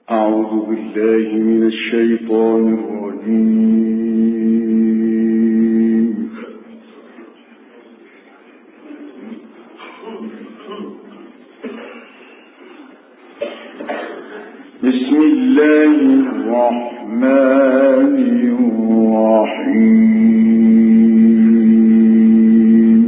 أعوذ بالله من الشيطان الرجيم. بسم الله الرحمن الرحيم.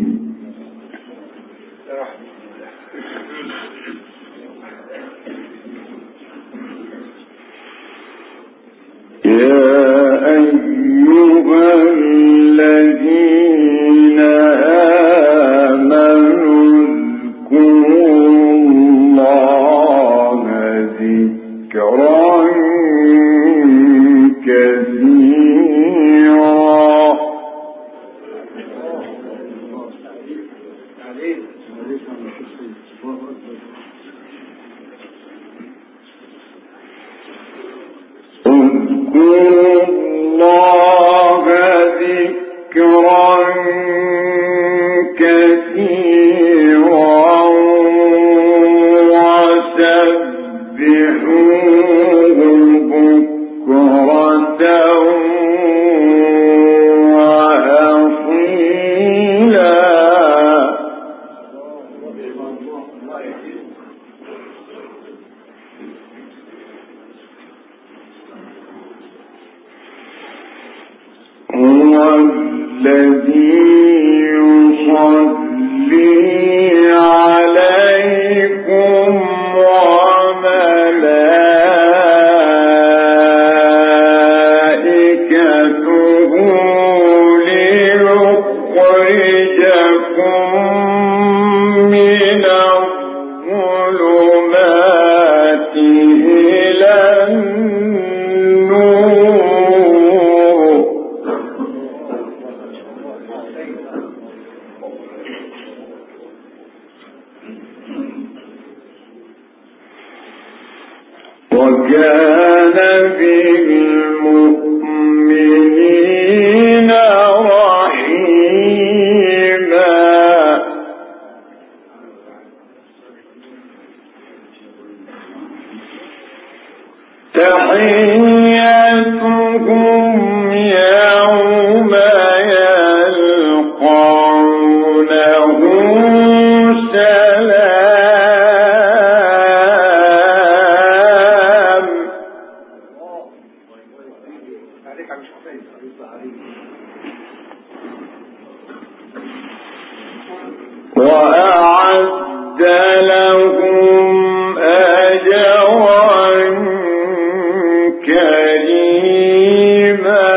يا أيها الذين آمنوا اذكروا الله ذكرا كثيرا. اذكروا الله ذكرا كثيرا وسبحوه بكرة وأصيلا. هو الذي يصلي عليكم وملائكته ليخرجكم من الظلمات إلى النور. وكان بالمؤمنين رحيما. تحيتهم يوم يلقونه سلام. وأعد لهم أجرا كريما.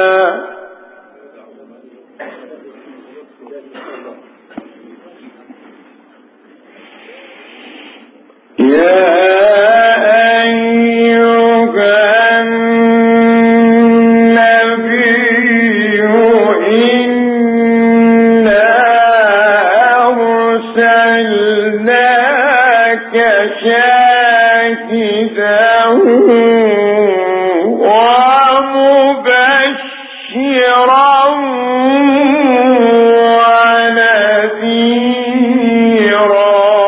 يا أيها النبي إنا أرسلناك شاهدا ومبشرا ونذيرا.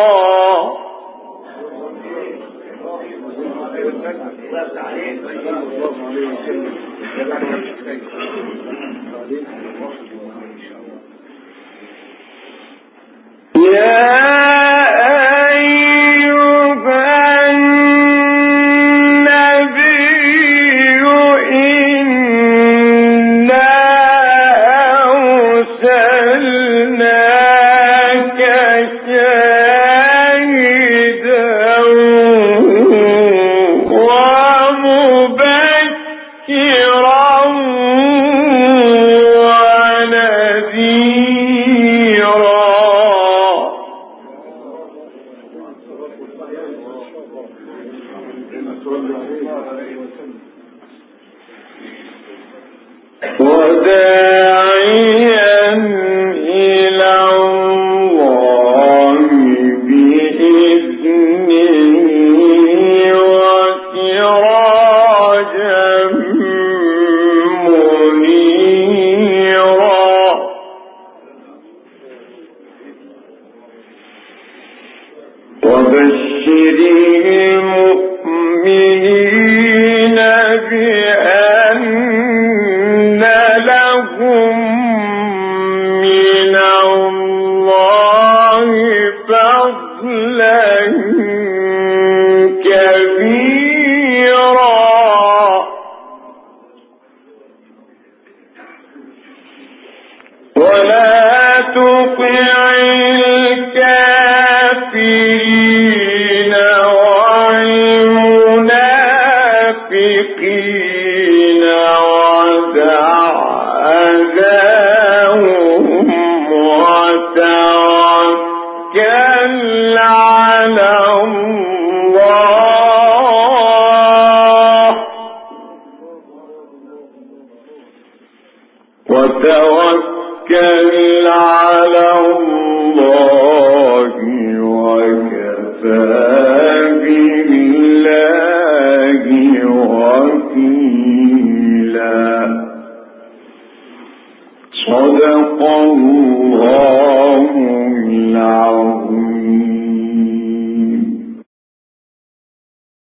يا أيها النبي إنا أرسلناك شاهدا ومبشرا ونذيرا. وداعيا إلى الله بإذنه وسراجا منيرا. وبشر المؤمنين المنافقين ودع أذاهم وتوكل على الله وكفى بالله وكيلا. صدق الله العظيم.